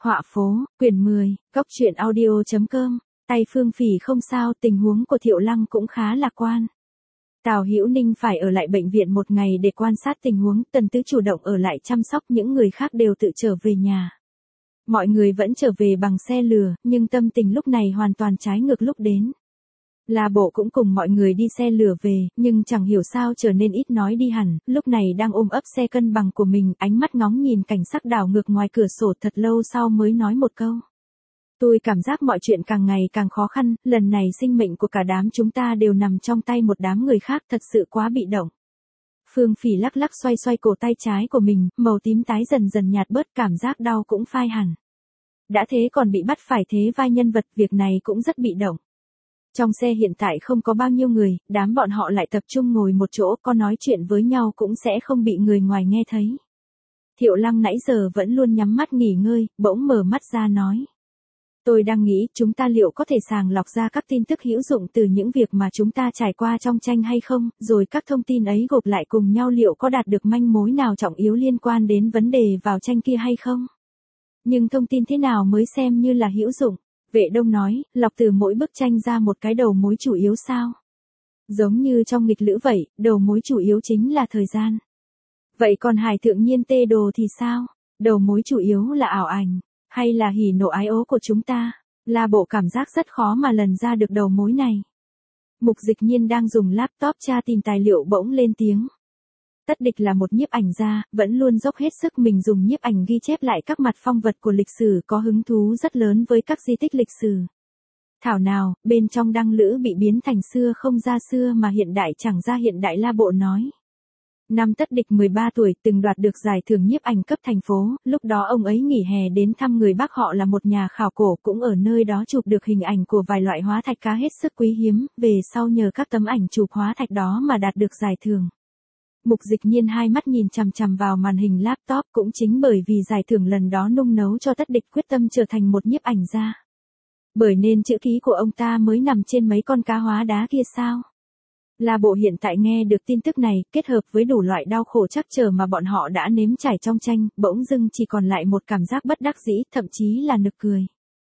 Họa phố, quyển 10, Cốc truyện audio.com, tay Phương Phỉ không sao, tình huống của Thiệu Lăng cũng khá lạc quan. Tào Hữu Ninh phải ở lại bệnh viện một ngày để quan sát tình huống, Tần Tứ chủ động ở lại chăm sóc, những người khác đều tự trở về nhà. Mọi người vẫn trở về bằng xe lừa, nhưng tâm tình lúc này hoàn toàn trái ngược lúc đến. La Bộ cũng cùng mọi người đi xe lửa về, nhưng chẳng hiểu sao trở nên ít nói đi hẳn, lúc này đang ôm ấp xe cân bằng của mình, ánh mắt ngóng nhìn cảnh sắc đảo ngược ngoài cửa sổ, thật lâu sau mới nói một câu. Tôi cảm giác mọi chuyện càng ngày càng khó khăn, lần này sinh mệnh của cả đám chúng ta đều nằm trong tay một đám người khác, thật sự quá bị động. Phương Phỉ lắc lắc xoay xoay cổ tay trái của mình, màu tím tái dần dần nhạt bớt, cảm giác đau cũng phai hẳn. Đã thế còn bị bắt phải thế vai nhân vật, việc này cũng rất bị động. Trong xe hiện tại không có bao nhiêu người, đám bọn họ lại tập trung ngồi một chỗ, có nói chuyện với nhau cũng sẽ không bị người ngoài nghe thấy. Thiệu Lăng nãy giờ vẫn luôn nhắm mắt nghỉ ngơi, bỗng mở mắt ra nói. Tôi đang nghĩ chúng ta liệu có thể sàng lọc ra các tin tức hữu dụng từ những việc mà chúng ta trải qua trong tranh hay không, rồi các thông tin ấy gộp lại cùng nhau liệu có đạt được manh mối nào trọng yếu liên quan đến vấn đề vào tranh kia hay không? Nhưng thông tin thế nào mới xem như là hữu dụng? Vệ Đông nói, lọc từ mỗi bức tranh ra một cái đầu mối chủ yếu sao? Giống như trong nghịch lữ vậy, đầu mối chủ yếu chính là thời gian. Vậy còn Hải Thượng Nhiên Tê Đồ thì sao? Đầu mối chủ yếu là ảo ảnh, hay là hỉ nộ ái ố của chúng ta? La Bộ cảm giác rất khó mà lần ra được đầu mối này. Mục Dịch Nhiên đang dùng laptop tra tìm tài liệu bỗng lên tiếng. Tất Địch là một nhiếp ảnh gia, vẫn luôn dốc hết sức mình dùng nhiếp ảnh ghi chép lại các mặt phong vật của lịch sử, có hứng thú rất lớn với các di tích lịch sử. Thảo nào, bên trong đăng lữ bị biến thành xưa không ra xưa mà hiện đại chẳng ra hiện đại, La Bộ nói. Năm Tất Địch 13 tuổi, từng đoạt được giải thưởng nhiếp ảnh cấp thành phố, lúc đó ông ấy nghỉ hè đến thăm người bác họ là một nhà khảo cổ, cũng ở nơi đó chụp được hình ảnh của vài loại hóa thạch cá hết sức quý hiếm, về sau nhờ các tấm ảnh chụp hóa thạch đó mà đạt được giải thưởng. Mục Dịch Nhiên hai mắt nhìn chằm chằm vào màn hình laptop, cũng chính bởi vì giải thưởng lần đó nung nấu cho Tất Địch quyết tâm trở thành một nhiếp ảnh gia. Bởi nên chữ ký của ông ta mới nằm trên mấy con cá hóa đá kia sao? La Bộ hiện tại nghe được tin tức này, kết hợp với đủ loại đau khổ trắc trở mà bọn họ đã nếm trải trong tranh, bỗng dưng chỉ còn lại một cảm giác bất đắc dĩ, thậm chí là nực cười.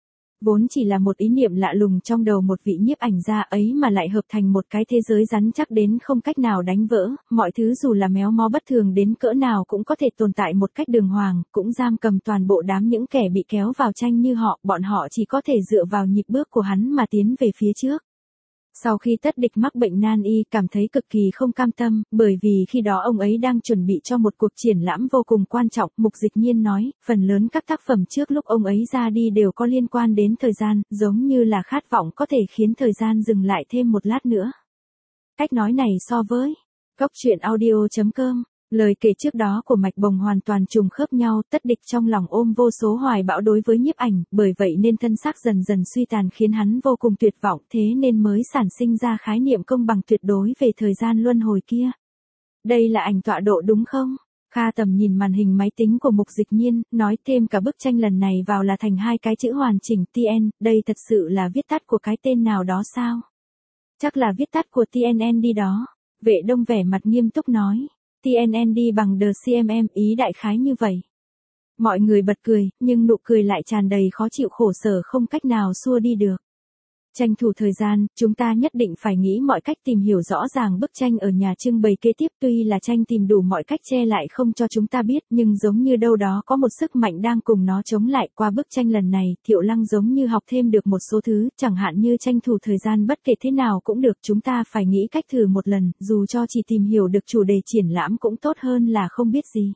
Vốn chỉ là một ý niệm lạ lùng trong đầu một vị nhiếp ảnh gia ấy mà lại hợp thành một cái thế giới rắn chắc đến không cách nào đánh vỡ, mọi thứ dù là méo mó bất thường đến cỡ nào cũng có thể tồn tại một cách đường hoàng, cũng giam cầm toàn bộ đám những kẻ bị kéo vào tranh như họ, bọn họ chỉ có thể dựa vào nhịp bước của hắn mà tiến về phía trước. Sau khi Tất Địch mắc bệnh nan y, cảm thấy cực kỳ không cam tâm, bởi vì khi đó ông ấy đang chuẩn bị cho một cuộc triển lãm vô cùng quan trọng. Mục Dịch Nhiên nói, phần lớn các tác phẩm trước lúc ông ấy ra đi đều có liên quan đến thời gian, giống như là khát vọng có thể khiến thời gian dừng lại thêm một lát nữa. Cách nói này so với Cốc truyện audio.com, lời kể trước đó của Mạch Bồng hoàn toàn trùng khớp nhau. Tất Địch trong lòng ôm vô số hoài bão đối với nhiếp ảnh, bởi vậy nên thân xác dần dần suy tàn khiến hắn vô cùng tuyệt vọng, thế nên mới sản sinh ra khái niệm công bằng tuyệt đối về thời gian luân hồi kia. Đây là ảnh tọa độ đúng không? Kha Tầm nhìn màn hình máy tính của Mục Dịch Nhiên, nói thêm cả bức tranh lần này vào là thành hai cái chữ hoàn chỉnh TN, đây thật sự là viết tắt của cái tên nào đó sao? Chắc là viết tắt của TNN đi đó. Vệ Đông vẻ mặt nghiêm túc nói. TNND bằng The CMM, ý đại khái như vậy. Mọi người bật cười, nhưng nụ cười lại tràn đầy khó chịu khổ sở không cách nào xua đi được. Tranh thủ thời gian, chúng ta nhất định phải nghĩ mọi cách tìm hiểu rõ ràng bức tranh ở nhà trưng bày kế tiếp, tuy là tranh tìm đủ mọi cách che lại không cho chúng ta biết, nhưng giống như đâu đó có một sức mạnh đang cùng nó chống lại. Qua bức tranh lần này, Thiệu Lăng giống như học thêm được một số thứ, chẳng hạn như tranh thủ thời gian bất kể thế nào cũng được, chúng ta phải nghĩ cách thử một lần, dù cho chỉ tìm hiểu được chủ đề triển lãm cũng tốt hơn là không biết gì.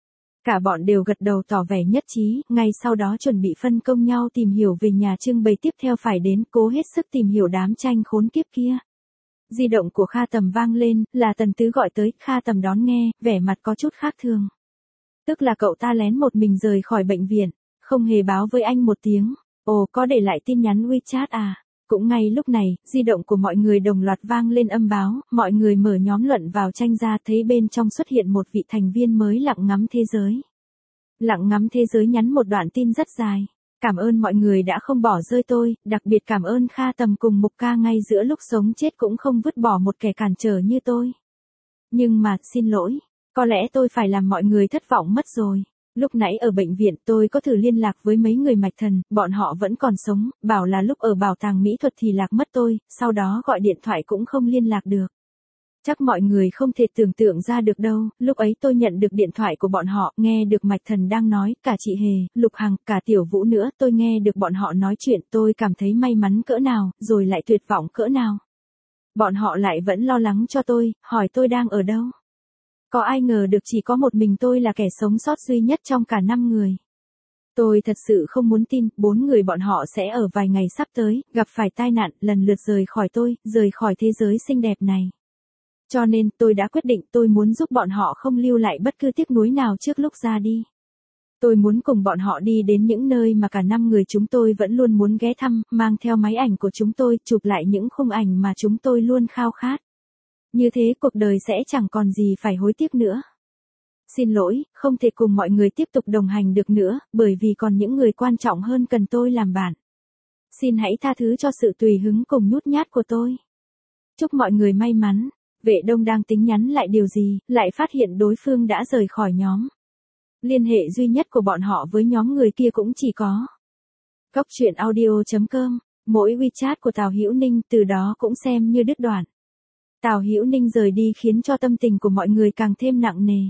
Cả bọn đều gật đầu tỏ vẻ nhất trí, ngay sau đó chuẩn bị phân công nhau tìm hiểu về nhà trưng bày tiếp theo, phải đến cố hết sức tìm hiểu đám tranh khốn kiếp kia. Di động của Kha Tầm vang lên, là Tần Tứ gọi tới, Kha Tầm đón nghe, vẻ mặt có chút khác thường. Tức là cậu ta lén một mình rời khỏi bệnh viện, không hề báo với anh một tiếng. Ồ, có để lại tin nhắn WeChat à? Cũng ngay lúc này, di động của mọi người đồng loạt vang lên âm báo, mọi người mở nhóm luận vào tranh ra, thấy bên trong xuất hiện một vị thành viên mới Lặng Ngắm Thế Giới. Lặng Ngắm Thế Giới nhắn một đoạn tin rất dài. Cảm ơn mọi người đã không bỏ rơi tôi, đặc biệt cảm ơn Kha Tầm cùng Mục Ca ngay giữa lúc sống chết cũng không vứt bỏ một kẻ cản trở như tôi. Nhưng mà, xin lỗi, có lẽ tôi phải làm mọi người thất vọng mất rồi. Lúc nãy ở bệnh viện tôi có thử liên lạc với mấy người mạch thần, bọn họ vẫn còn sống, bảo là lúc ở bảo tàng mỹ thuật thì lạc mất tôi, sau đó gọi điện thoại cũng không liên lạc được. Chắc mọi người không thể tưởng tượng ra được đâu, lúc ấy tôi nhận được điện thoại của bọn họ, nghe được mạch thần đang nói, cả chị Hề, Lục Hằng, cả Tiểu Vũ nữa, tôi nghe được bọn họ nói chuyện, tôi cảm thấy may mắn cỡ nào, rồi lại tuyệt vọng cỡ nào. Bọn họ lại vẫn lo lắng cho tôi, hỏi tôi đang ở đâu. Có ai ngờ được chỉ có một mình tôi là kẻ sống sót duy nhất trong cả 5 người. Tôi thật sự không muốn tin, 4 người bọn họ sẽ ở vài ngày sắp tới, gặp phải tai nạn, lần lượt rời khỏi tôi, rời khỏi thế giới xinh đẹp này. Cho nên, tôi đã quyết định tôi muốn giúp bọn họ không lưu lại bất cứ tiếc nuối nào trước lúc ra đi. Tôi muốn cùng bọn họ đi đến những nơi mà cả 5 người chúng tôi vẫn luôn muốn ghé thăm, mang theo máy ảnh của chúng tôi, chụp lại những khung ảnh mà chúng tôi luôn khao khát. Như thế cuộc đời sẽ chẳng còn gì phải hối tiếc nữa. Xin lỗi, không thể cùng mọi người tiếp tục đồng hành được nữa, bởi vì còn những người quan trọng hơn cần tôi làm bạn. Xin hãy tha thứ cho sự tùy hứng cùng nhút nhát của tôi. Chúc mọi người may mắn. Vệ Đông đang tính nhắn lại điều gì, lại phát hiện đối phương đã rời khỏi nhóm. Liên hệ duy nhất của bọn họ với nhóm người kia cũng chỉ có Góc Chuyện Audio.com, mỗi WeChat của Tào Hữu Ninh từ đó cũng xem như đứt đoạn. Tào Hữu Ninh rời đi khiến cho tâm tình của mọi người càng thêm nặng nề.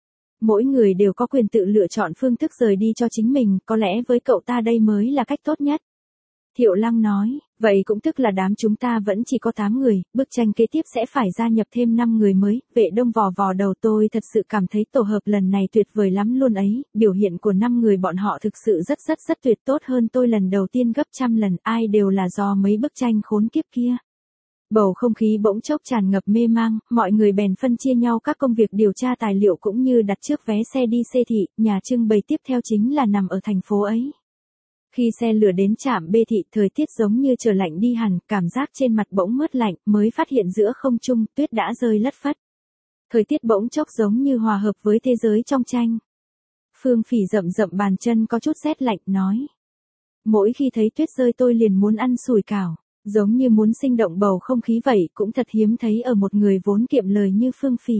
Mỗi người đều có quyền tự lựa chọn phương thức rời đi cho chính mình, có lẽ với cậu ta đây mới là cách tốt nhất. Thiệu Lăng nói, vậy cũng tức là đám chúng ta vẫn chỉ có 8 người, bức tranh kế tiếp sẽ phải gia nhập thêm 5 người mới. Vệ Đông vò vò đầu, tôi thật sự cảm thấy tổ hợp lần này tuyệt vời lắm luôn ấy, biểu hiện của 5 người bọn họ thực sự rất tuyệt, tốt hơn tôi lần đầu tiên gấp trăm lần, ai đều là do mấy bức tranh khốn kiếp kia. Bầu không khí bỗng chốc tràn ngập mê mang, mọi người bèn phân chia nhau các công việc điều tra tài liệu cũng như đặt trước vé xe đi Xê Thị, nhà trưng bày tiếp theo chính là nằm ở thành phố ấy. Khi xe lửa đến trạm B Thị, thời tiết giống như trời lạnh đi hẳn, cảm giác trên mặt bỗng mướt lạnh, mới phát hiện giữa không trung, tuyết đã rơi lất phất. Thời tiết bỗng chốc giống như hòa hợp với thế giới trong tranh. Phương Phỉ rậm bàn chân có chút rét lạnh, nói. Mỗi khi thấy tuyết rơi tôi liền muốn ăn sủi cảo, giống như muốn sinh động bầu không khí vậy, cũng thật hiếm thấy ở một người vốn kiệm lời như Phương Phỉ.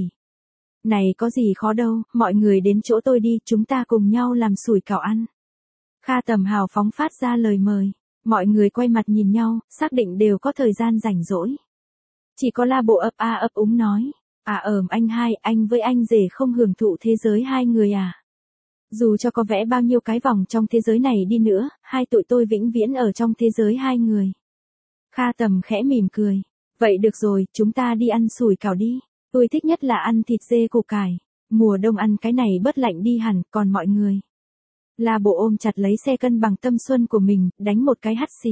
Này có gì khó đâu, mọi người đến chỗ tôi đi, chúng ta cùng nhau làm sủi cảo ăn. Kha Tầm hào phóng phát ra lời mời. Mọi người quay mặt nhìn nhau, xác định đều có thời gian rảnh rỗi. Chỉ có La Bộ ấp úng nói. Anh hai, anh với anh rể không hưởng thụ thế giới hai người à? Dù cho có vẽ bao nhiêu cái vòng trong thế giới này đi nữa, hai tụi tôi vĩnh viễn ở trong thế giới hai người. Kha Tầm khẽ mỉm cười. Vậy được rồi, chúng ta đi ăn sủi cảo đi. Tôi thích nhất là ăn thịt dê củ cải. Mùa đông ăn cái này bớt lạnh đi hẳn, còn mọi người. La Bộ ôm chặt lấy xe cân bằng tâm xuân của mình, đánh một cái hắt xì.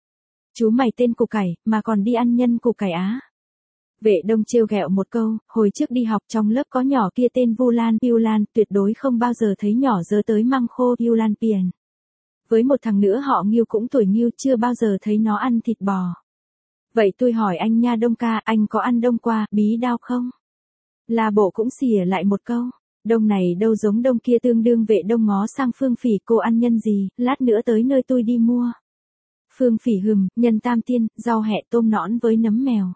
Chú mày tên củ cải, mà còn đi ăn nhân củ cải á. Vệ Đông trêu ghẹo một câu, hồi trước đi học trong lớp có nhỏ kia tên Vu Lan, tuyệt đối không bao giờ thấy nhỏ dơ tới măng khô Vu Lan Piền. Với một thằng nữa họ Ngưu cũng tuổi Ngưu, chưa bao giờ thấy nó ăn thịt bò. Vậy tôi hỏi anh nha Đông ca, anh có ăn đông qua, bí đao không? La Bộ cũng xỉa lại một câu. Đông này đâu giống đông kia, tương đương. Vệ Đông ngó sang Phương Phỉ, cô ăn nhân gì, lát nữa tới nơi tôi đi mua. Phương Phỉ hừm, nhân tam tiên, rau hẹ tôm nõn với nấm mèo.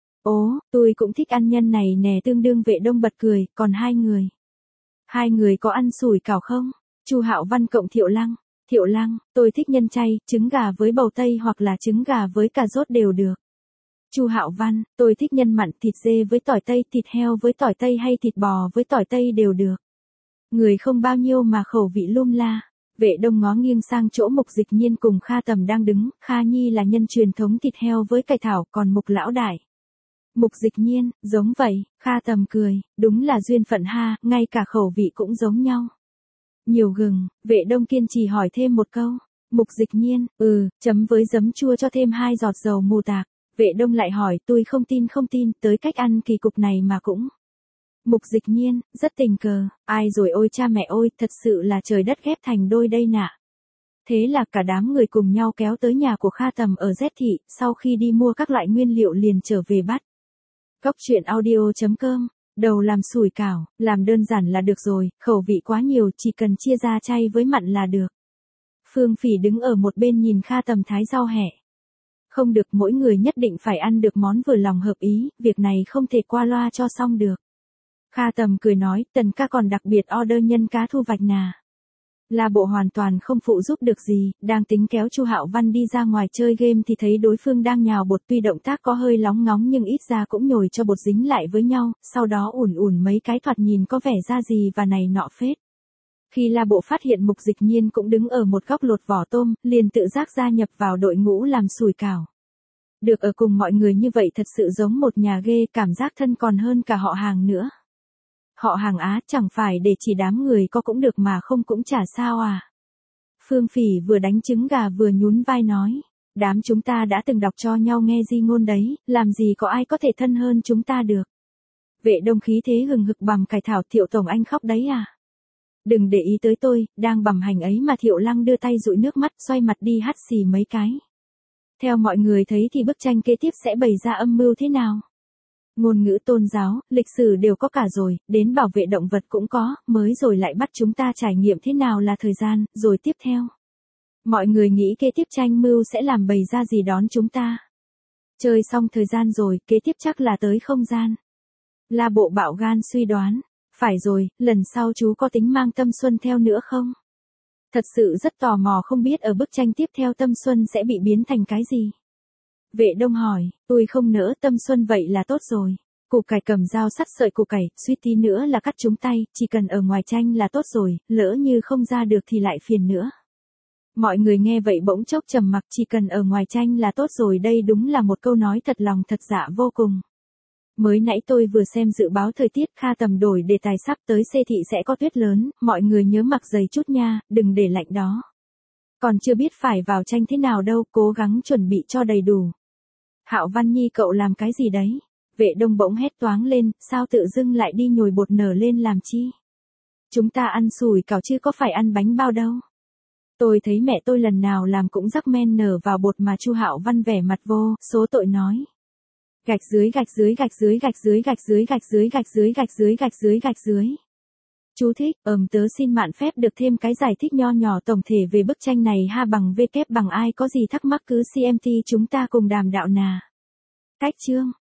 Ố, tôi cũng thích ăn nhân này nè, tương đương. Vệ Đông bật cười, còn hai người. Hai người có ăn sủi cảo không? Chu Hạo Văn cộng Thiệu Lăng. Thiệu Lăng, tôi thích nhân chay, trứng gà với bầu tây hoặc là trứng gà với cà rốt đều được. Chu Hạo Văn, tôi thích nhân mặn, thịt dê với tỏi tây, thịt heo với tỏi tây hay thịt bò với tỏi tây đều được. Người không bao nhiêu mà khẩu vị lum la. Vệ Đông ngó nghiêng sang chỗ Mục Dịch Nhiên cùng Kha Tầm đang đứng, Kha Nhi là nhân truyền thống thịt heo với cải thảo, còn Mục Lão Đại. Mục Dịch Nhiên, giống vậy, Kha Tầm cười, đúng là duyên phận ha, ngay cả khẩu vị cũng giống nhau. Nhiều gừng, Vệ Đông kiên trì hỏi thêm một câu. Mục Dịch Nhiên, chấm với giấm chua cho thêm 2 giọt dầu mù tạc. Vệ Đông lại hỏi, tôi không tin, tới cách ăn kỳ cục này mà cũng. Mục Dịch Nhiên, rất tình cờ, ai rồi ôi cha mẹ ôi, thật sự là trời đất ghép thành đôi đây nạ. Thế là cả đám người cùng nhau kéo tới nhà của Kha Tầm ở Z Thị, sau khi đi mua các loại nguyên liệu liền trở về bắt. Góc Chuyện Audio.com, đầu làm sủi cảo, làm đơn giản là được rồi, khẩu vị quá nhiều, chỉ cần chia ra chay với mặn là được. Phương Phỉ đứng ở một bên nhìn Kha Tầm thái rau hẹ. Không được, mỗi người nhất định phải ăn được món vừa lòng hợp ý, việc này không thể qua loa cho xong được. Kha Tầm cười nói, Tần ca còn đặc biệt order nhân cá thu vạch nà. La Bộ hoàn toàn không phụ giúp được gì, đang tính kéo Chu Hạo Văn đi ra ngoài chơi game thì thấy đối phương đang nhào bột, tuy động tác có hơi lóng ngóng nhưng ít ra cũng nhồi cho bột dính lại với nhau, sau đó ủn ủn mấy cái thoạt nhìn có vẻ ra gì và này nọ phết. Khi La Bộ phát hiện Mục Dịch Nhiên cũng đứng ở một góc lột vỏ tôm, liền tự giác gia nhập vào đội ngũ làm sủi cảo. Được ở cùng mọi người như vậy thật sự giống một nhà ghê, cảm giác thân còn hơn cả họ hàng nữa. Họ hàng á, chẳng phải để chỉ đám người có cũng được mà không cũng chả sao à. Phương Phỉ vừa đánh trứng gà vừa nhún vai nói, đám chúng ta đã từng đọc cho nhau nghe di ngôn đấy, làm gì có ai có thể thân hơn chúng ta được. Vệ Đông khí thế hừng hực bằm cải thảo, Thiệu tổng anh khóc đấy à. Đừng để ý tới tôi, đang bằm hành ấy mà. Thiệu Lăng đưa tay dụi nước mắt, xoay mặt đi hắt xì mấy cái. Theo mọi người thấy thì bức tranh kế tiếp sẽ bày ra âm mưu thế nào? Ngôn ngữ tôn giáo, lịch sử đều có cả rồi, đến bảo vệ động vật cũng có, mới rồi lại bắt chúng ta trải nghiệm thế nào là thời gian, rồi tiếp theo. Mọi người nghĩ kế tiếp tranh mưu sẽ làm bày ra gì đón chúng ta. Chơi xong thời gian rồi, kế tiếp chắc là tới không gian. La Bộ bạo gan suy đoán, phải rồi, lần sau chú có tính mang Tâm Xuân theo nữa không? Thật sự rất tò mò không biết ở bức tranh tiếp theo Tâm Xuân sẽ bị biến thành cái gì. Vệ Đông hỏi, tôi không nỡ Tâm Xuân vậy là tốt rồi. Củ cải cầm dao sắt sợi củ cải, suýt tí nữa là cắt chúng tay, chỉ cần ở ngoài tranh là tốt rồi, lỡ như không ra được thì lại phiền nữa. Mọi người nghe vậy bỗng chốc trầm mặc, chỉ cần ở ngoài tranh là tốt rồi, đây đúng là một câu nói thật lòng thật dạ vô cùng. Mới nãy tôi vừa xem dự báo thời tiết, Kha Tầm đổi đề tài, sắp tới Xê Thị sẽ có tuyết lớn, mọi người nhớ mặc giày chút nha, đừng để lạnh đó. Còn chưa biết phải vào tranh thế nào đâu, cố gắng chuẩn bị cho đầy đủ. Hạo Văn Nhi cậu làm cái gì đấy? Vệ Đông bỗng hét toáng lên, sao tự dưng lại đi nhồi bột nở lên làm chi? Chúng ta ăn sủi cảo chứ có phải ăn bánh bao đâu. Tôi thấy mẹ tôi lần nào làm cũng rắc men nở vào bột mà. Chu Hạo Văn vẻ mặt vô số tội nói. Gạch dưới gạch dưới gạch dưới gạch dưới gạch dưới gạch dưới gạch dưới gạch dưới gạch dưới gạch dưới. Chú thích, tớ xin mạn phép được thêm cái giải thích nho nhỏ tổng thể về bức tranh này ha, bằng V kép bằng ai có gì thắc mắc cứ CMT chúng ta cùng đàm đạo nà. Cách chương.